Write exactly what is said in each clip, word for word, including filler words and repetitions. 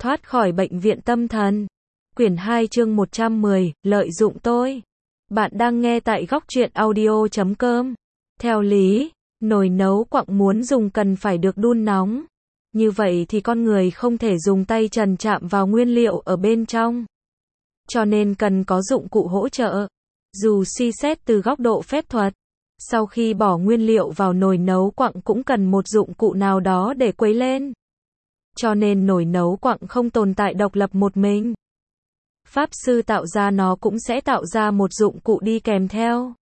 Thoát khỏi bệnh viện tâm thần. Quyển hai chương một trăm mười, lợi dụng tôi. Bạn đang nghe tại góc truyện audio chấm com. Theo lý, nồi nấu quặng muốn dùng cần phải được đun nóng. Như vậy thì con người không thể dùng tay trần chạm vào nguyên liệu ở bên trong. Cho nên cần có dụng cụ hỗ trợ. Dù suy xét từ góc độ phép thuật, sau khi bỏ nguyên liệu vào nồi nấu quặng cũng cần một dụng cụ nào đó để quấy lên. Cho nên nồi nấu quặng không tồn tại độc lập một mình. Pháp sư tạo ra nó cũng sẽ tạo ra một dụng cụ đi kèm theo.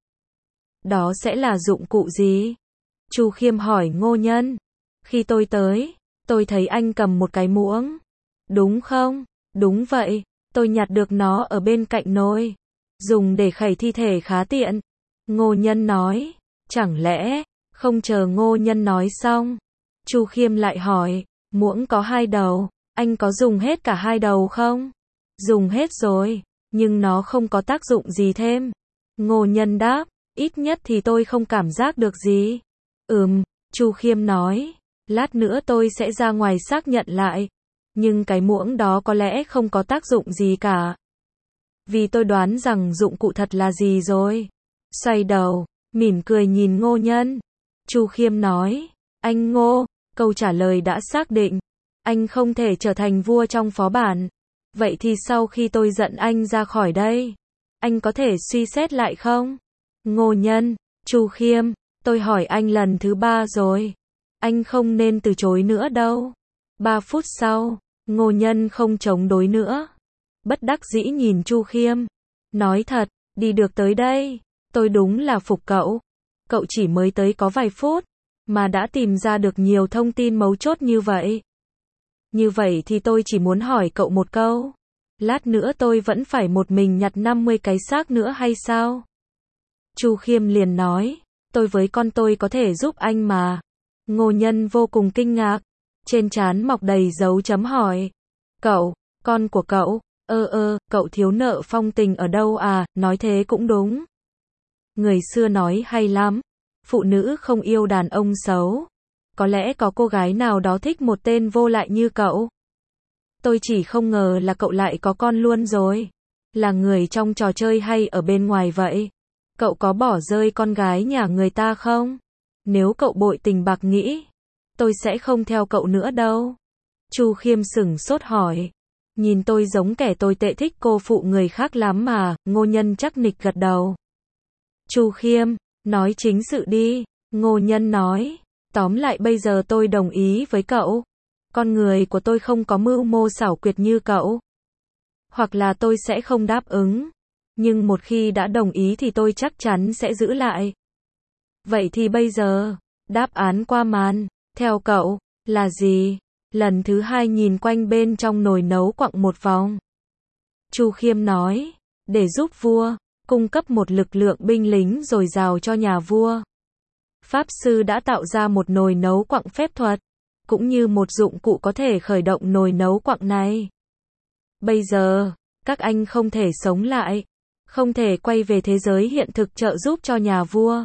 Đó sẽ là dụng cụ gì? Chu Khiêm hỏi Ngô Nhân. Khi tôi tới, tôi thấy anh cầm một cái muỗng. Đúng không? Đúng vậy, tôi nhặt được nó ở bên cạnh nồi. Dùng để khẩy thi thể khá tiện. Ngô Nhân nói. Chẳng lẽ, không chờ Ngô Nhân nói xong, Chu Khiêm lại hỏi, muỗng có hai đầu, anh có dùng hết cả hai đầu không? Dùng hết rồi, nhưng nó không có tác dụng gì thêm. Ngô Nhân đáp, ít nhất thì tôi không cảm giác được gì. Ừm, Chu Khiêm nói, lát nữa tôi sẽ ra ngoài xác nhận lại. Nhưng cái muỗng đó có lẽ không có tác dụng gì cả. Vì tôi đoán rằng dụng cụ thật là gì rồi. Xoay đầu, mỉm cười nhìn Ngô Nhân. Chu Khiêm nói, anh Ngô, câu trả lời đã xác định. Anh không thể trở thành vua trong phó bản. Vậy thì sau khi tôi dẫn anh ra khỏi đây, anh có thể suy xét lại không? Ngô Nhân, Chu Khiêm, tôi hỏi anh lần thứ ba rồi. Anh không nên từ chối nữa đâu. Ba phút sau, Ngô Nhân không chống đối nữa. Bất đắc dĩ nhìn Chu Khiêm. Nói thật, đi được tới đây, tôi đúng là phục cậu. Cậu chỉ mới tới có vài phút, mà đã tìm ra được nhiều thông tin mấu chốt như vậy. Như vậy thì tôi chỉ muốn hỏi cậu một câu. Lát nữa tôi vẫn phải một mình nhặt năm mươi cái xác nữa hay sao? Chu Khiêm liền nói, tôi với con tôi có thể giúp anh mà. Ngô Nhân vô cùng kinh ngạc. Trên trán mọc đầy dấu chấm hỏi. Cậu, con của cậu, ơ ơ, cậu thiếu nợ phong tình ở đâu à, nói thế cũng đúng. Người xưa nói hay lắm, phụ nữ không yêu đàn ông xấu. Có lẽ có cô gái nào đó thích một tên vô lại như cậu. Tôi chỉ không ngờ là cậu lại có con luôn rồi. Là người trong trò chơi hay ở bên ngoài vậy? Cậu có bỏ rơi con gái nhà người ta không? Nếu cậu bội tình bạc nghĩa, tôi sẽ không theo cậu nữa đâu. Chu Khiêm sửng sốt hỏi. Nhìn tôi giống kẻ tồi tệ thích cô phụ người khác lắm mà. Ngô Nhân chắc nịch gật đầu. Chu Khiêm, nói chính sự đi. Ngô Nhân nói. Tóm lại bây giờ tôi đồng ý với cậu. Con người của tôi không có mưu mô xảo quyệt như cậu. Hoặc là tôi sẽ không đáp ứng. Nhưng một khi đã đồng ý thì tôi chắc chắn sẽ giữ lại. Vậy thì bây giờ, đáp án qua màn, theo cậu, là gì? Lần thứ hai nhìn quanh bên trong nồi nấu quặng một vòng. Chu Khiêm nói, để giúp vua, cung cấp một lực lượng binh lính dồi dào cho nhà vua. Pháp sư đã tạo ra một nồi nấu quặng phép thuật, cũng như một dụng cụ có thể khởi động nồi nấu quặng này. Bây giờ, các anh không thể sống lại, không thể quay về thế giới hiện thực trợ giúp cho nhà vua.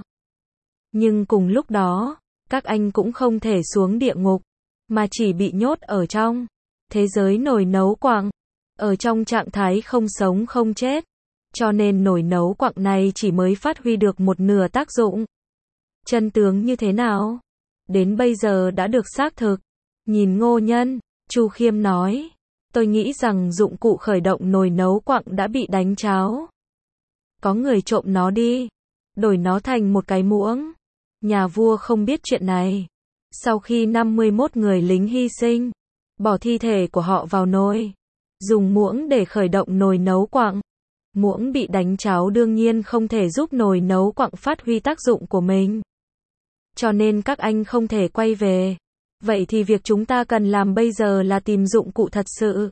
Nhưng cùng lúc đó, các anh cũng không thể xuống địa ngục, mà chỉ bị nhốt ở trong thế giới nồi nấu quặng, ở trong trạng thái không sống không chết. Cho nên nồi nấu quặng này chỉ mới phát huy được một nửa tác dụng. Chân tướng như thế nào? Đến bây giờ đã được xác thực. Nhìn Ngô Nhân, Chu Khiêm nói, tôi nghĩ rằng dụng cụ khởi động nồi nấu quặng đã bị đánh tráo. Có người trộm nó đi, đổi nó thành một cái muỗng. Nhà vua không biết chuyện này. Sau khi năm mươi mốt người lính hy sinh, bỏ thi thể của họ vào nồi, dùng muỗng để khởi động nồi nấu quặng. Muỗng bị đánh tráo đương nhiên không thể giúp nồi nấu quặng phát huy tác dụng của mình. Cho nên các anh không thể quay về. Vậy thì việc chúng ta cần làm bây giờ là tìm dụng cụ thật sự.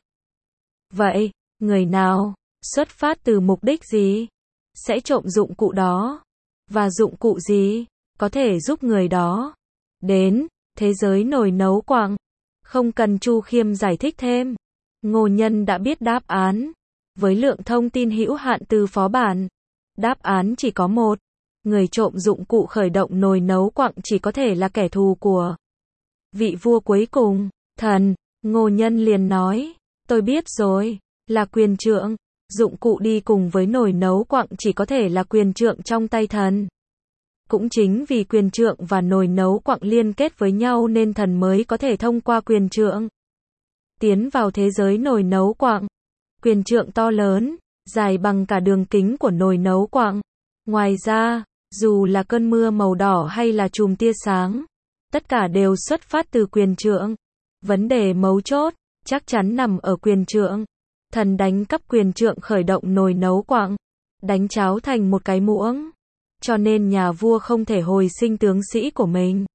Vậy, người nào, xuất phát từ mục đích gì, sẽ trộm dụng cụ đó? Và dụng cụ gì, có thể giúp người đó đến thế giới nồi nấu quặng? Không cần Chu Khiêm giải thích thêm. Ngô Nhân đã biết đáp án. Với lượng thông tin hữu hạn từ phó bản, đáp án chỉ có một. Người trộm dụng cụ khởi động nồi nấu quặng chỉ có thể là kẻ thù của vị vua cuối cùng, thần. Ngô Nhân liền nói, Tôi biết rồi, là quyền trượng. Dụng cụ đi cùng với nồi nấu quặng chỉ có thể là quyền trượng trong tay thần. Cũng chính vì quyền trượng và nồi nấu quặng liên kết với nhau nên thần mới có thể thông qua quyền trượng tiến vào thế giới nồi nấu quặng. Quyền trượng to lớn, dài bằng cả đường kính của nồi nấu quặng. Ngoài ra, dù là cơn mưa màu đỏ hay là chùm tia sáng, tất cả đều xuất phát từ quyền trượng. Vấn đề mấu chốt chắc chắn nằm ở quyền trượng. Thần đánh cắp quyền trượng khởi động nồi nấu quặng, đánh cháo thành một cái muỗng. Cho nên nhà vua không thể hồi sinh tướng sĩ của mình.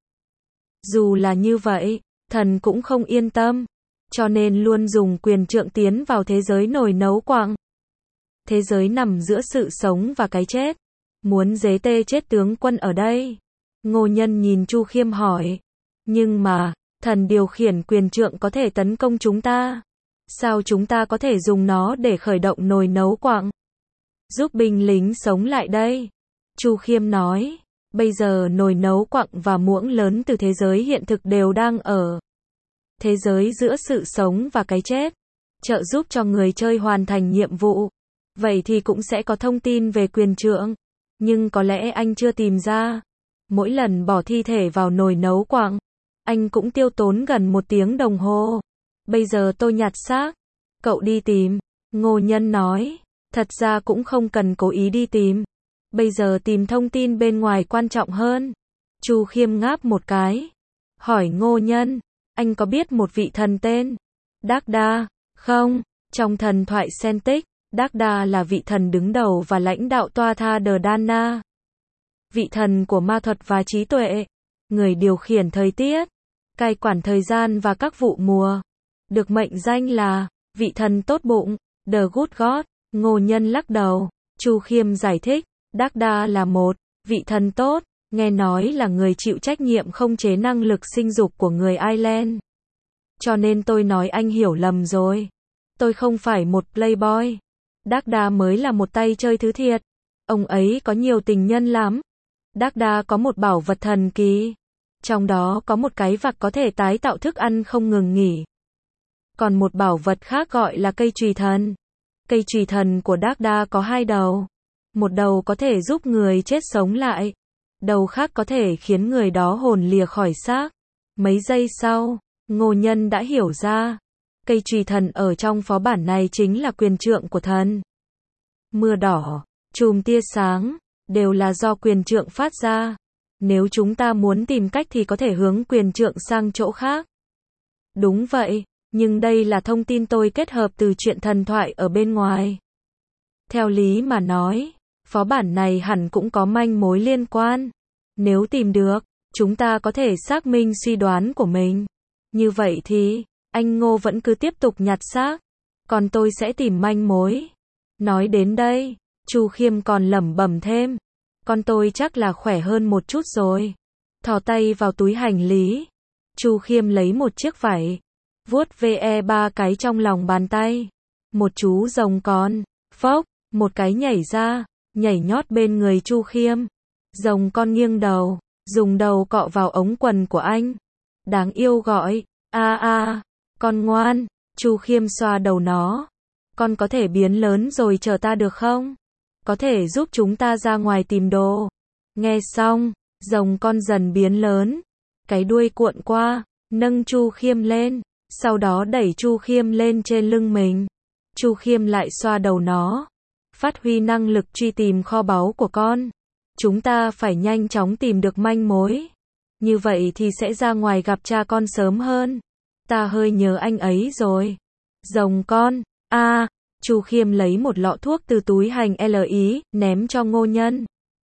Dù là như vậy, thần cũng không yên tâm, cho nên luôn dùng quyền trượng tiến vào thế giới nồi nấu quặng. Thế giới nằm giữa sự sống và cái chết. Muốn dế tê chết tướng quân ở đây. Ngô Nhân nhìn Chu Khiêm hỏi. Nhưng mà, thần điều khiển quyền trượng có thể tấn công chúng ta. Sao chúng ta có thể dùng nó để khởi động nồi nấu quặng? Giúp binh lính sống lại đây. Chu Khiêm nói. Bây giờ nồi nấu quặng và muỗng lớn từ thế giới hiện thực đều đang ở thế giới giữa sự sống và cái chết, trợ giúp cho người chơi hoàn thành nhiệm vụ. Vậy thì cũng sẽ có thông tin về quyền trượng. Nhưng có lẽ anh chưa tìm ra. Mỗi lần bỏ thi thể vào nồi nấu quặng, anh cũng tiêu tốn gần một tiếng đồng hồ. Bây giờ tôi nhặt xác. Cậu đi tìm. Ngô Nhân nói. Thật ra cũng không cần cố ý đi tìm. Bây giờ tìm thông tin bên ngoài quan trọng hơn. Chu Khiêm ngáp một cái. Hỏi Ngô Nhân. Anh có biết một vị thần tên Dagda không? Trong thần thoại Celtic, Dagda là vị thần đứng đầu và lãnh đạo Tuatha De Danann. Vị thần của ma thuật và trí tuệ. Người điều khiển thời tiết, cai quản thời gian và các vụ mùa. Được mệnh danh là vị thần tốt bụng, The Good God. Ngô Nhân lắc đầu. Chu Khiêm giải thích. Dagda là một vị thần tốt, nghe nói là người chịu trách nhiệm khống chế năng lực sinh dục của người Ireland. Cho nên tôi nói anh hiểu lầm rồi. Tôi không phải một playboy. Dagda mới là một tay chơi thứ thiệt. Ông ấy có nhiều tình nhân lắm. Dagda có một bảo vật thần kỳ. Trong đó có một cái vạc có thể tái tạo thức ăn không ngừng nghỉ. Còn một bảo vật khác gọi là cây chùy thần. Cây chùy thần của Dagda có hai đầu. Một đầu có thể giúp người chết sống lại. Đầu khác có thể khiến người đó hồn lìa khỏi xác. Mấy giây sau, Ngô Nhân đã hiểu ra. Cây chùy thần ở trong phó bản này chính là quyền trượng của thần. Mưa đỏ, chùm tia sáng, đều là do quyền trượng phát ra. Nếu chúng ta muốn tìm cách thì có thể hướng quyền trượng sang chỗ khác. Đúng vậy, nhưng đây là thông tin tôi kết hợp từ chuyện thần thoại ở bên ngoài. Theo lý mà nói, phó bản này hẳn cũng có manh mối liên quan. Nếu tìm được, chúng ta có thể xác minh suy đoán của mình. Như vậy thì, anh Ngô vẫn cứ tiếp tục nhặt xác. Còn tôi sẽ tìm manh mối. Nói đến đây, Chu Khiêm còn lẩm bẩm thêm. Con tôi chắc là khỏe hơn một chút rồi. Thò tay vào túi hành lý. Chu Khiêm lấy một chiếc vải. Vuốt ve ba cái trong lòng bàn tay. Một chú rồng con. Phốc, một cái nhảy ra. Nhảy nhót bên người Chu Khiêm. Rồng con nghiêng đầu. Dùng đầu cọ vào ống quần của anh. Đáng yêu gọi. A a, con ngoan. Chu Khiêm xoa đầu nó. Con có thể biến lớn rồi chờ ta được không? Có thể giúp chúng ta ra ngoài tìm đồ. Nghe xong, rồng con dần biến lớn. Cái đuôi cuộn qua, nâng Chu Khiêm lên. Sau đó đẩy Chu Khiêm lên trên lưng mình. Chu Khiêm lại xoa đầu nó. Phát huy năng lực truy tìm kho báu của con. Chúng ta phải nhanh chóng tìm được manh mối. Như vậy thì sẽ ra ngoài gặp cha con sớm hơn. Ta hơi nhớ anh ấy rồi. Rồng con, a à, Chu Khiêm lấy một lọ thuốc từ túi hành lý, ném cho Ngô Nhân.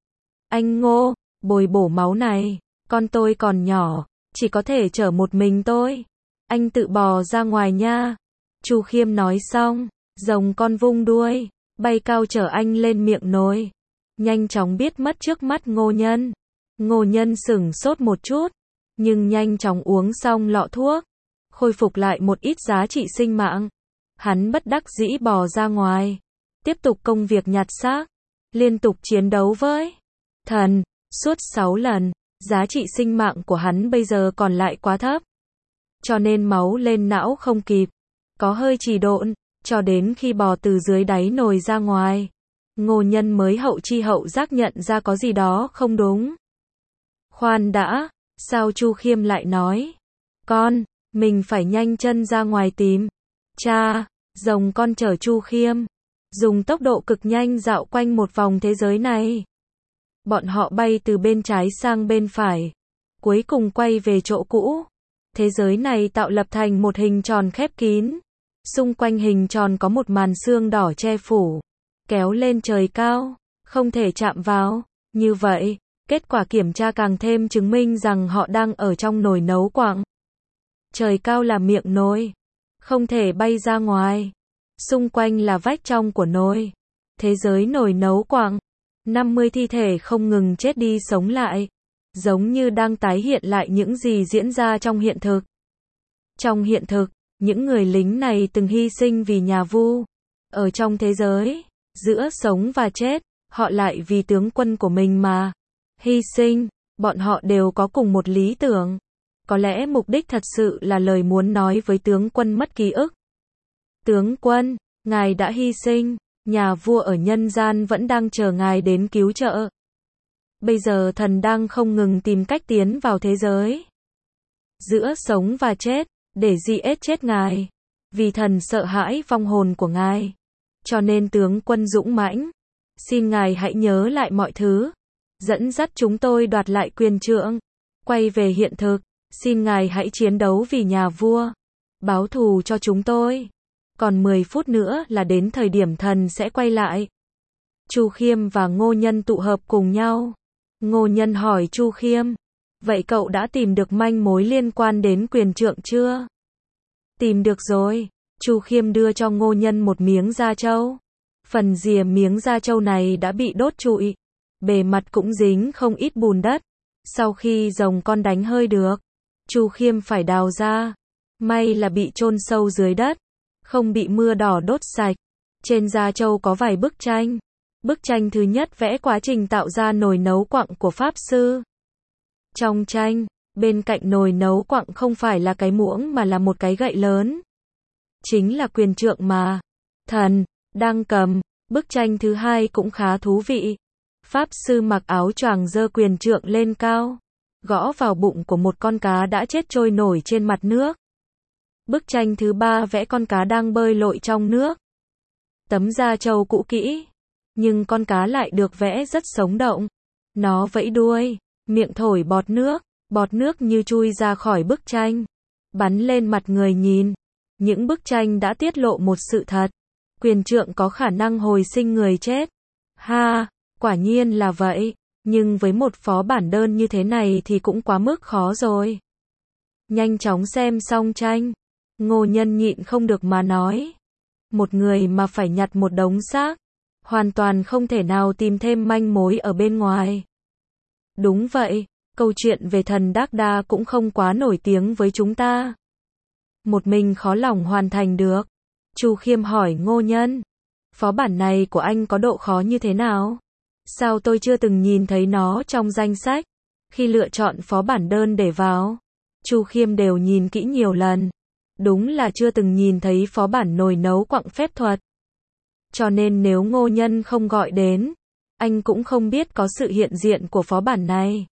Anh Ngô, bồi bổ máu này. Con tôi còn nhỏ, chỉ có thể chở một mình tôi. Anh tự bò ra ngoài nha. Chu Khiêm nói xong, rồng con vung đuôi, bay cao chở anh lên miệng nồi. Nhanh chóng biết mất trước mắt Ngô Nhân. Ngô Nhân sửng sốt một chút, nhưng nhanh chóng uống xong lọ thuốc, khôi phục lại một ít giá trị sinh mạng. Hắn bất đắc dĩ bò ra ngoài, tiếp tục công việc nhặt xác, liên tục chiến đấu với thần, suốt sáu lần. Giá trị sinh mạng của hắn bây giờ còn lại quá thấp, cho nên máu lên não không kịp. có hơi trì độn, cho đến khi bò từ dưới đáy nồi ra ngoài. Ngô Nhân mới hậu chi hậu giác nhận ra có gì đó không đúng. Khoan đã, sao Chu Khiêm lại nói? Con, mình phải nhanh chân ra ngoài tìm. Cha, rồng con chở Chu Khiêm, dùng tốc độ cực nhanh dạo quanh một vòng thế giới này. Bọn họ bay từ bên trái sang bên phải, cuối cùng quay về chỗ cũ. Thế giới này tạo lập thành một hình tròn khép kín. Xung quanh hình tròn có một màn sương đỏ che phủ, kéo lên trời cao, không thể chạm vào. Như vậy, kết quả kiểm tra càng thêm chứng minh rằng họ đang ở trong nồi nấu quặng. Trời cao là miệng nồi, không thể bay ra ngoài. Xung quanh là vách trong của nồi. Thế giới nồi nấu quặng, năm mươi thi thể không ngừng chết đi sống lại, giống như đang tái hiện lại những gì diễn ra trong hiện thực. Trong hiện thực, những người lính này từng hy sinh vì nhà Vu. Ở trong thế giới, giữa sống và chết, họ lại vì tướng quân của mình mà hy sinh. Bọn họ đều có cùng một lý tưởng. Có lẽ mục đích thật sự là lời muốn nói với tướng quân mất ký ức. Tướng quân, ngài đã hy sinh, nhà vua ở nhân gian vẫn đang chờ ngài đến cứu trợ. Bây giờ thần đang không ngừng tìm cách tiến vào thế giới giữa sống và chết, để giết chết ngài. Vì thần sợ hãi vong hồn của ngài. Cho nên tướng quân dũng mãnh, xin ngài hãy nhớ lại mọi thứ, dẫn dắt chúng tôi đoạt lại quyền trượng, quay về hiện thực. Xin ngài hãy chiến đấu vì nhà vua, báo thù cho chúng tôi. Còn mười phút nữa là đến thời điểm thần sẽ quay lại. Chu Khiêm và Ngô Nhân tụ hợp cùng nhau. Ngô Nhân hỏi Chu Khiêm, vậy cậu đã tìm được manh mối liên quan đến quyền trượng chưa? Tìm được rồi. Chu Khiêm đưa cho Ngô Nhân một miếng da trâu. Phần rìa miếng da trâu này đã bị đốt trụi, bề mặt cũng dính không ít bùn đất. Sau khi rồng con đánh hơi được, Chu Khiêm phải đào ra. May là bị chôn sâu dưới đất, không bị mưa đỏ đốt sạch. Trên da trâu có vài bức tranh. Bức tranh thứ nhất vẽ quá trình tạo ra nồi nấu quặng của Pháp Sư. Trong tranh, bên cạnh nồi nấu quặng không phải là cái muỗng mà là một cái gậy lớn. Chính là quyền trượng mà thần đang cầm. Bức tranh thứ hai cũng khá thú vị. Pháp Sư mặc áo choàng giơ quyền trượng lên cao, gõ vào bụng của một con cá đã chết trôi nổi trên mặt nước. Bức tranh thứ ba vẽ con cá đang bơi lội trong nước. Tấm da trâu cũ kỹ, nhưng con cá lại được vẽ rất sống động. Nó vẫy đuôi, miệng thổi bọt nước, bọt nước như chui ra khỏi bức tranh, bắn lên mặt người nhìn. Những bức tranh đã tiết lộ một sự thật. Quyền trượng có khả năng hồi sinh người chết. Ha, quả nhiên là vậy. Nhưng với một phó bản đơn như thế này thì cũng quá mức khó rồi. Nhanh chóng xem xong tranh, Ngô Nhân nhịn không được mà nói. Một người mà phải nhặt một đống xác, hoàn toàn không thể nào tìm thêm manh mối ở bên ngoài. Đúng vậy, câu chuyện về thần Đắc Đa cũng không quá nổi tiếng với chúng ta. Một mình khó lòng hoàn thành được. Chu Khiêm hỏi Ngô Nhân, phó bản này của anh có độ khó như thế nào? Sao tôi chưa từng nhìn thấy nó trong danh sách? Khi lựa chọn phó bản đơn để vào, Chu Khiêm đều nhìn kỹ nhiều lần. Đúng là chưa từng nhìn thấy phó bản nồi nấu quặng phép thuật. Cho nên nếu Ngô Nhân không gọi đến, anh cũng không biết có sự hiện diện của phó bản này.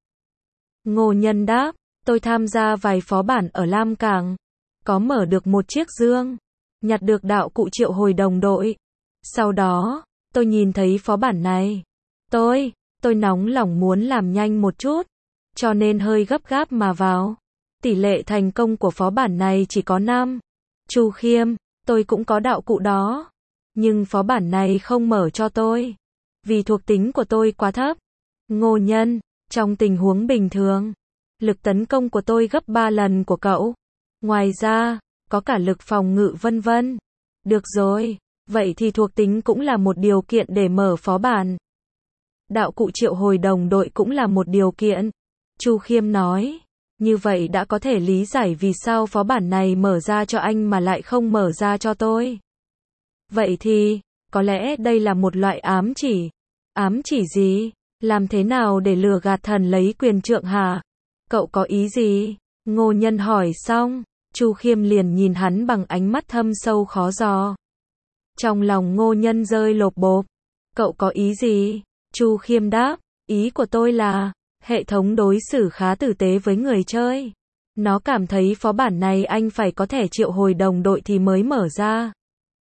Ngô Nhân đáp, tôi tham gia vài phó bản ở Lam Cảng, có mở được một chiếc dương, nhặt được đạo cụ triệu hồi đồng đội. Sau đó, tôi nhìn thấy phó bản này. Tôi, tôi nóng lòng muốn làm nhanh một chút, cho nên hơi gấp gáp mà vào. Tỷ lệ thành công của phó bản này chỉ có năm. Chu Khiêm, tôi cũng có đạo cụ đó, nhưng phó bản này không mở cho tôi, vì thuộc tính của tôi quá thấp. Ngô Nhân, trong tình huống bình thường, lực tấn công của tôi gấp ba lần của cậu. Ngoài ra, có cả lực phòng ngự vân vân. Được rồi, vậy thì thuộc tính cũng là một điều kiện để mở phó bản. Đạo cụ triệu hồi đồng đội cũng là một điều kiện. Chu Khiêm nói, như vậy đã có thể lý giải vì sao phó bản này mở ra cho anh mà lại không mở ra cho tôi. Vậy thì, có lẽ đây là một loại ám chỉ. Ám chỉ gì? Làm thế nào để lừa gạt thần lấy quyền trượng hả? Cậu có ý gì? Ngô Nhân hỏi xong, Chu Khiêm liền nhìn hắn bằng ánh mắt thâm sâu khó dò. Trong lòng Ngô Nhân rơi lột bột. Cậu có ý gì? Chu Khiêm đáp, ý của tôi là, hệ thống đối xử khá tử tế với người chơi. Nó cảm thấy phó bản này anh phải có thể triệu hồi đồng đội thì mới mở ra.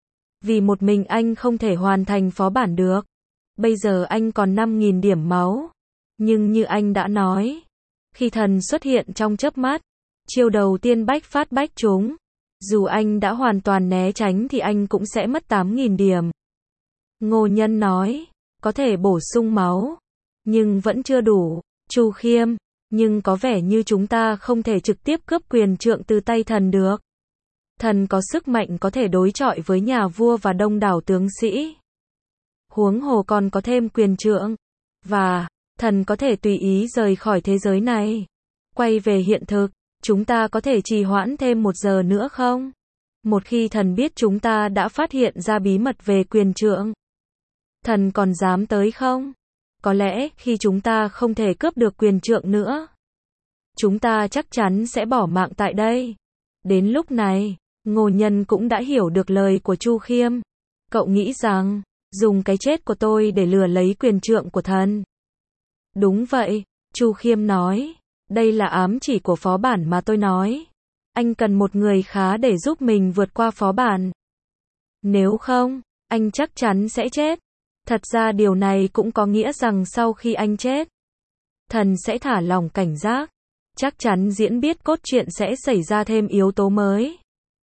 Vì một mình anh không thể hoàn thành phó bản được. Bây giờ anh còn năm nghìn điểm máu. Nhưng như anh đã nói, khi thần xuất hiện trong chớp mắt, chiêu đầu tiên bách phát bách trúng. Dù anh đã hoàn toàn né tránh thì anh cũng sẽ mất tám nghìn điểm. Ngô Nhân nói, có thể bổ sung máu, nhưng vẫn chưa đủ. Chu Khiêm, nhưng có vẻ như chúng ta không thể trực tiếp cướp quyền trượng từ tay thần được. Thần có sức mạnh có thể đối chọi với nhà vua và đông đảo tướng sĩ. Huống hồ còn có thêm quyền trượng. Và, thần có thể tùy ý rời khỏi thế giới này. Quay về hiện thực, chúng ta có thể trì hoãn thêm một giờ nữa không? Một khi thần biết chúng ta đã phát hiện ra bí mật về quyền trượng, thần còn dám tới không? Có lẽ khi chúng ta không thể cướp được quyền trượng nữa, chúng ta chắc chắn sẽ bỏ mạng tại đây. Đến lúc này, Ngô Nhân cũng đã hiểu được lời của Chu Khiêm. Cậu nghĩ rằng, dùng cái chết của tôi để lừa lấy quyền trượng của thần. Đúng vậy, Chu Khiêm nói. Đây là ám chỉ của phó bản mà tôi nói. Anh cần một người khá để giúp mình vượt qua phó bản. Nếu không, anh chắc chắn sẽ chết. Thật ra điều này cũng có nghĩa rằng sau khi anh chết, thần sẽ thả lỏng cảnh giác. Chắc chắn diễn biết cốt truyện sẽ xảy ra thêm yếu tố mới.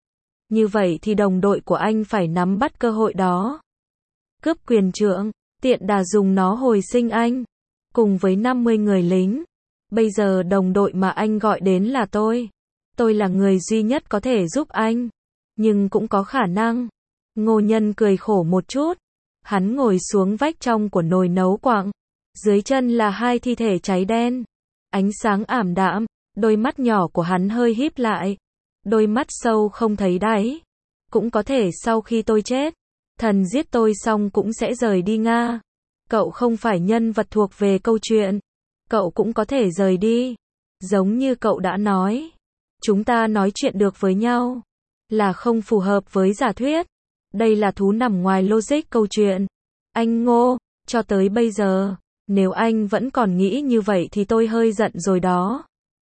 Như vậy thì đồng đội của anh phải nắm bắt cơ hội đó. Cướp quyền trượng, tiện đà dùng nó hồi sinh anh. Cùng với năm mươi người lính. Bây giờ đồng đội mà anh gọi đến là tôi. Tôi là người duy nhất có thể giúp anh. Nhưng cũng có khả năng. Ngô Nhân cười khổ một chút. Hắn ngồi xuống vách trong của nồi nấu quặng. Dưới chân là hai thi thể cháy đen. Ánh sáng ảm đạm. Đôi mắt nhỏ của hắn hơi híp lại. Đôi mắt sâu không thấy đáy. Cũng có thể sau khi tôi chết, thần giết tôi xong cũng sẽ rời đi Nga. Cậu không phải nhân vật thuộc về câu chuyện. Cậu cũng có thể rời đi. Giống như cậu đã nói. Chúng ta nói chuyện được với nhau. Là không phù hợp với giả thuyết. Đây là thú nằm ngoài logic câu chuyện. Anh Ngô, cho tới bây giờ, nếu anh vẫn còn nghĩ như vậy thì tôi hơi giận rồi đó.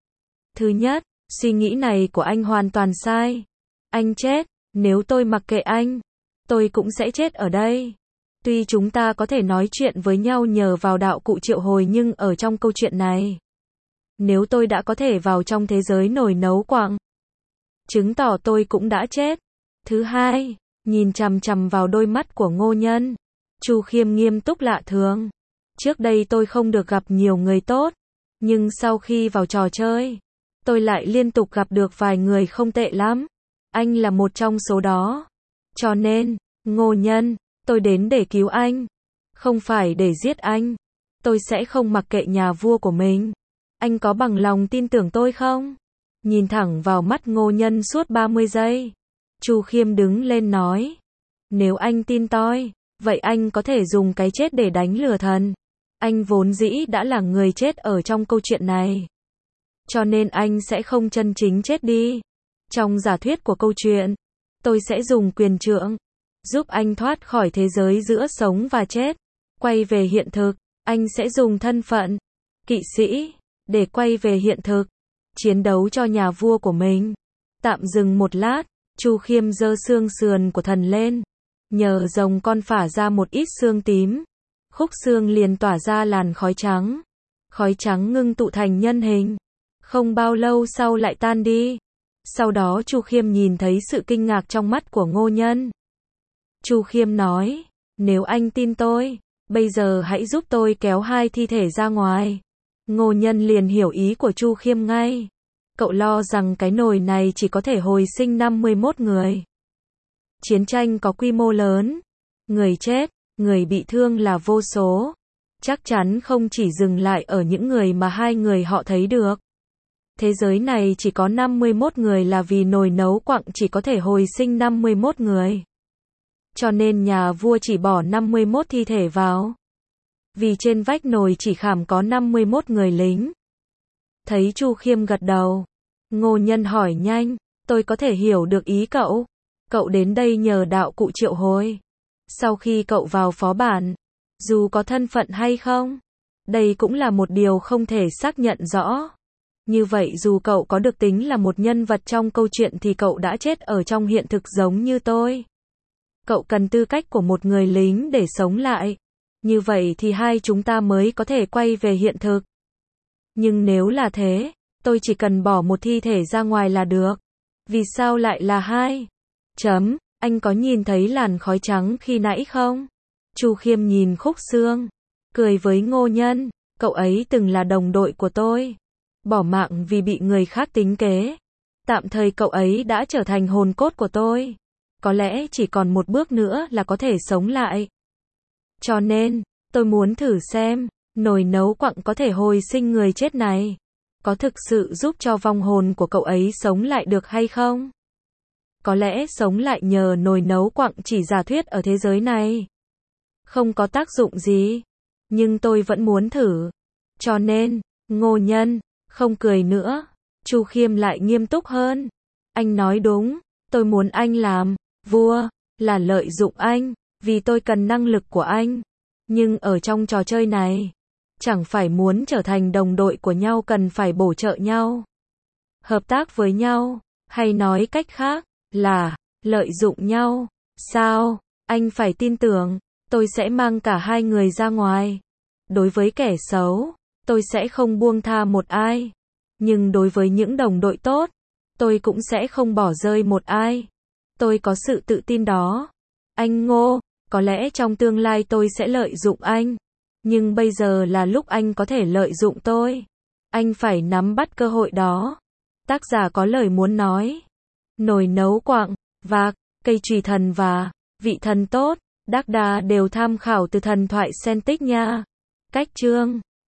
Thứ nhất, suy nghĩ này của anh hoàn toàn sai. Anh chết, nếu tôi mặc kệ anh, tôi cũng sẽ chết ở đây. Tuy chúng ta có thể nói chuyện với nhau nhờ vào đạo cụ triệu hồi nhưng ở trong câu chuyện này, nếu tôi đã có thể vào trong thế giới nồi nấu quặng, chứng tỏ tôi cũng đã chết. Thứ hai, nhìn chằm chằm vào đôi mắt của Ngô Nhân, Chu Khiêm nghiêm túc lạ thường. Trước đây tôi không được gặp nhiều người tốt, nhưng sau khi vào trò chơi, tôi lại liên tục gặp được vài người không tệ lắm. Anh là một trong số đó. Cho nên, Ngô Nhân, tôi đến để cứu anh, không phải để giết anh. Tôi sẽ không mặc kệ nhà vua của mình. Anh có bằng lòng tin tưởng tôi không? Nhìn thẳng vào mắt Ngô Nhân suốt ba mươi giây. Chu Khiêm đứng lên nói. Nếu anh tin tôi, vậy anh có thể dùng cái chết để đánh lừa thần. Anh vốn dĩ đã là người chết ở trong câu chuyện này. Cho nên anh sẽ không chân chính chết đi. Trong giả thuyết của câu chuyện, tôi sẽ dùng quyền trượng, giúp anh thoát khỏi thế giới giữa sống và chết. Quay về hiện thực, anh sẽ dùng thân phận kỵ sĩ để quay về hiện thực, chiến đấu cho nhà vua của mình. Tạm dừng một lát, Chu Khiêm giơ xương sườn của thần lên, nhờ rồng con phả ra một ít xương tím. Khúc xương liền tỏa ra làn khói trắng. Khói trắng ngưng tụ thành nhân hình. Không bao lâu sau lại tan đi. Sau đó Chu Khiêm nhìn thấy sự kinh ngạc trong mắt của Ngô Nhân. Chu Khiêm nói, nếu anh tin tôi, bây giờ hãy giúp tôi kéo hai thi thể ra ngoài. Ngô Nhân liền hiểu ý của Chu Khiêm ngay. Cậu lo rằng cái nồi này chỉ có thể hồi sinh năm mươi mốt người. Chiến tranh có quy mô lớn. Người chết, người bị thương là vô số. Chắc chắn không chỉ dừng lại ở những người mà hai người họ thấy được. Thế giới này chỉ có năm mươi mốt người là vì nồi nấu quặng chỉ có thể hồi sinh năm mươi mốt người. Cho nên nhà vua chỉ bỏ năm mươi mốt thi thể vào. Vì trên vách nồi chỉ khảm có năm mươi mốt người lính. Thấy Chu Khiêm gật đầu, Ngô Nhân hỏi nhanh, Tôi có thể hiểu được ý cậu. Cậu đến đây nhờ đạo cụ triệu hồi. Sau khi cậu vào phó bản, dù có thân phận hay không, đây cũng là một điều không thể xác nhận rõ. Như vậy dù cậu có được tính là một nhân vật trong câu chuyện thì cậu đã chết ở trong hiện thực giống như tôi. Cậu cần tư cách của một người lính để sống lại. Như vậy thì hai chúng ta mới có thể quay về hiện thực. Nhưng nếu là thế, tôi chỉ cần bỏ một thi thể ra ngoài là được. Vì sao lại là hai? Chấm, anh có nhìn thấy làn khói trắng khi nãy không? Chu Khiêm nhìn Khúc Xương, cười với Ngô Nhân, cậu ấy từng là đồng đội của tôi. Bỏ mạng vì bị người khác tính kế. Tạm thời cậu ấy đã trở thành hồn cốt của tôi. Có lẽ chỉ còn một bước nữa là có thể sống lại. Cho nên, tôi muốn thử xem, nồi nấu quặng có thể hồi sinh người chết này. Có thực sự giúp cho vong hồn của cậu ấy sống lại được hay không? Có lẽ sống lại nhờ nồi nấu quặng chỉ giả thuyết ở thế giới này. Không có tác dụng gì. Nhưng tôi vẫn muốn thử. Cho nên, Ngô Nhân, không cười nữa. Chu Khiêm lại nghiêm túc hơn. Anh nói đúng, tôi muốn anh làm vua, là lợi dụng anh, vì tôi cần năng lực của anh. Nhưng ở trong trò chơi này, chẳng phải muốn trở thành đồng đội của nhau cần phải bổ trợ nhau, hợp tác với nhau, hay nói cách khác, là lợi dụng nhau. Sao? Anh phải tin tưởng, tôi sẽ mang cả hai người ra ngoài. Đối với kẻ xấu, tôi sẽ không buông tha một ai. Nhưng đối với những đồng đội tốt, tôi cũng sẽ không bỏ rơi một ai. Tôi có sự tự tin đó. Anh Ngô, có lẽ trong tương lai tôi sẽ lợi dụng anh. Nhưng bây giờ là lúc anh có thể lợi dụng tôi. Anh phải nắm bắt cơ hội đó. Tác giả có lời muốn nói. Nồi nấu quặng, vạc, cây chùy thần và vị thần tốt, đắc đà đều tham khảo từ thần thoại Celtic nha. Cách chương